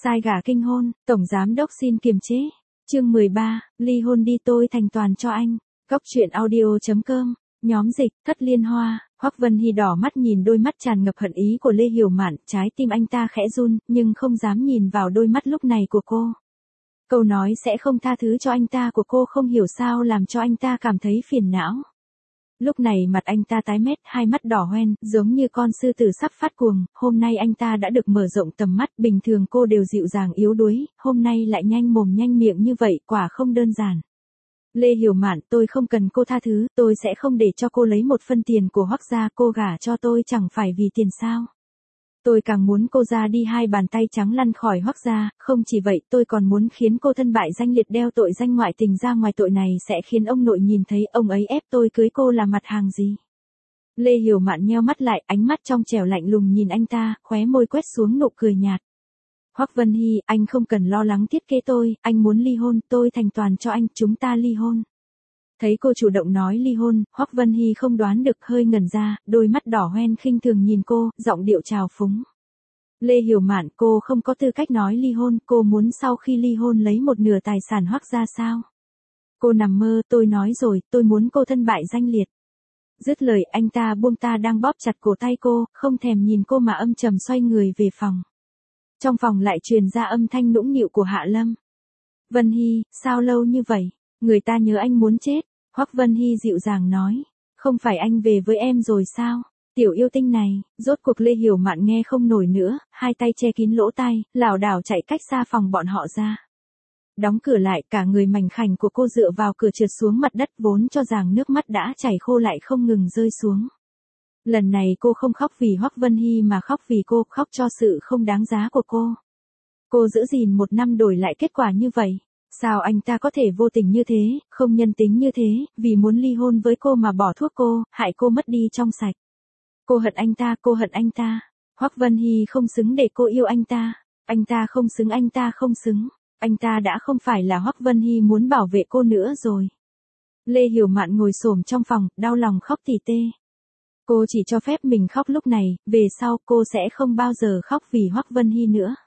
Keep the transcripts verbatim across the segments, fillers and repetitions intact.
Sai gả kinh hôn, tổng giám đốc xin kiềm chế. Chương mười ba, ly hôn đi tôi thành toàn cho anh. Góc truyện audio chấm com, nhóm dịch, Thất Liên Hoa. Hoắc Vân Hy đỏ mắt nhìn đôi mắt tràn ngập hận ý của Lê Hiểu Mạn, trái tim anh ta khẽ run, nhưng không dám nhìn vào đôi mắt lúc này của cô. Câu nói sẽ không tha thứ cho anh ta của cô không hiểu sao làm cho anh ta cảm thấy phiền não. Lúc này mặt anh ta tái mét, hai mắt đỏ hoen, giống như con sư tử sắp phát cuồng, hôm nay anh ta đã được mở rộng tầm mắt, bình thường cô đều dịu dàng yếu đuối, hôm nay lại nhanh mồm nhanh miệng như vậy, quả không đơn giản. Lê Hiểu Mạn, tôi không cần cô tha thứ, tôi sẽ không để cho cô lấy một phân tiền của Hoắc gia, cô gả cho tôi chẳng phải vì tiền sao. Tôi càng muốn cô ra đi hai bàn tay trắng lăn khỏi Hoắc gia, không chỉ vậy tôi còn muốn khiến cô thân bại danh liệt đeo tội danh ngoại tình ra ngoài, tội này sẽ khiến ông nội nhìn thấy ông ấy ép tôi cưới cô là mặt hàng gì. Lê Hiểu Mạn nheo mắt lại, ánh mắt trong trẻo lạnh lùng nhìn anh ta, khóe môi quét xuống nụ cười nhạt. Hoắc Vân Hy, anh không cần lo lắng thiết kế tôi, anh muốn ly hôn, tôi thành toàn cho anh, chúng ta ly hôn. Thấy cô chủ động nói ly hôn, Hoắc Vân Hy không đoán được hơi ngẩn ra, đôi mắt đỏ hoen khinh thường nhìn cô, giọng điệu trào phúng. Lê Hiểu Mạn, cô không có tư cách nói ly hôn, cô muốn sau khi ly hôn lấy một nửa tài sản Hoắc gia sao? Cô nằm mơ, tôi nói rồi, tôi muốn cô thân bại danh liệt. Dứt lời anh ta buông ta đang bóp chặt cổ tay cô, không thèm nhìn cô mà âm trầm xoay người về phòng. Trong phòng lại truyền ra âm thanh nũng nịu của Hạ Lâm. Vân Hy, sao lâu như vậy? Người ta nhớ anh muốn chết. Hoắc Vân Hy dịu dàng nói. Không phải anh về với em rồi sao? Tiểu yêu tinh này, rốt cuộc Lê Hiểu Mạn nghe không nổi nữa, hai tay che kín lỗ tai, lảo đảo chạy cách xa phòng bọn họ ra. Đóng cửa lại, cả người mảnh khảnh của cô dựa vào cửa trượt xuống mặt đất, vốn cho rằng nước mắt đã chảy khô lại không ngừng rơi xuống. Lần này cô không khóc vì Hoắc Vân Hy mà khóc vì cô, khóc cho sự không đáng giá của cô. Cô giữ gìn một năm đổi lại kết quả như vậy. Sao anh ta có thể vô tình như thế, không nhân tính như thế, vì muốn ly hôn với cô mà bỏ thuốc cô, hại cô mất đi trong sạch. Cô hận anh ta, cô hận anh ta. Hoắc Vân Hy không xứng để cô yêu anh ta. Anh ta không xứng, anh ta không xứng. Anh ta đã không phải là Hoắc Vân Hy muốn bảo vệ cô nữa rồi. Lê Hiểu Mạn ngồi xổm trong phòng, đau lòng khóc tỉ tê. Cô chỉ cho phép mình khóc lúc này, về sau cô sẽ không bao giờ khóc vì Hoắc Vân Hy nữa.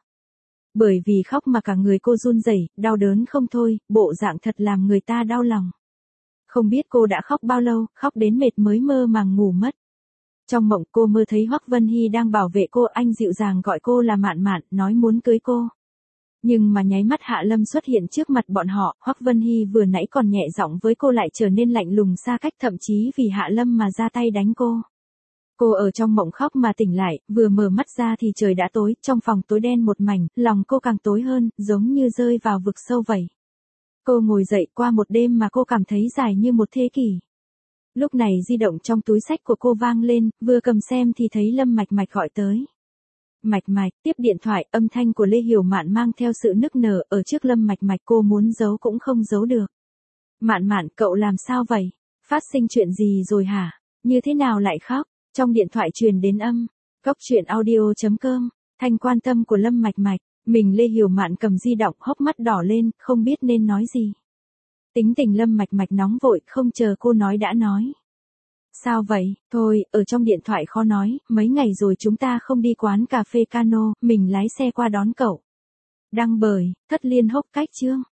Bởi vì khóc mà cả người cô run rẩy, đau đớn không thôi, bộ dạng thật làm người ta đau lòng. Không biết cô đã khóc bao lâu, khóc đến mệt mới mơ màng ngủ mất. Trong mộng cô mơ thấy Hoắc Vân Hy đang bảo vệ cô, anh dịu dàng gọi cô là Mạn Mạn, nói muốn cưới cô. Nhưng mà nháy mắt Hạ Lâm xuất hiện trước mặt bọn họ, Hoắc Vân Hy vừa nãy còn nhẹ giọng với cô lại trở nên lạnh lùng xa cách, thậm chí vì Hạ Lâm mà ra tay đánh cô. Cô ở trong mộng khóc mà tỉnh lại, vừa mở mắt ra thì trời đã tối, trong phòng tối đen một mảnh, lòng cô càng tối hơn, giống như rơi vào vực sâu vậy. Cô ngồi dậy, qua một đêm mà cô cảm thấy dài như một thế kỷ. Lúc này di động trong túi xách của cô vang lên, vừa cầm xem thì thấy Lâm Mạch Mạch gọi tới. Mạch Mạch, tiếp điện thoại, âm thanh của Lê Hiểu Mạn mang theo sự nức nở, ở trước Lâm Mạch Mạch cô muốn giấu cũng không giấu được. Mạn Mạn, cậu làm sao vậy? Phát sinh chuyện gì rồi hả? Như thế nào lại khóc? Trong điện thoại truyền đến âm. Góc truyện audio chấm com, thanh quan tâm của Lâm Mạch Mạch, mình Lê Hiểu Mạn cầm di động, hốc mắt đỏ lên, không biết nên nói gì. Tính tình Lâm Mạch Mạch nóng vội, không chờ cô nói đã nói. Sao vậy? Thôi, ở trong điện thoại khó nói, mấy ngày rồi chúng ta không đi quán cà phê Cano, mình lái xe qua đón cậu. Đăng bởi, Thất Liên Hốc Cách chương.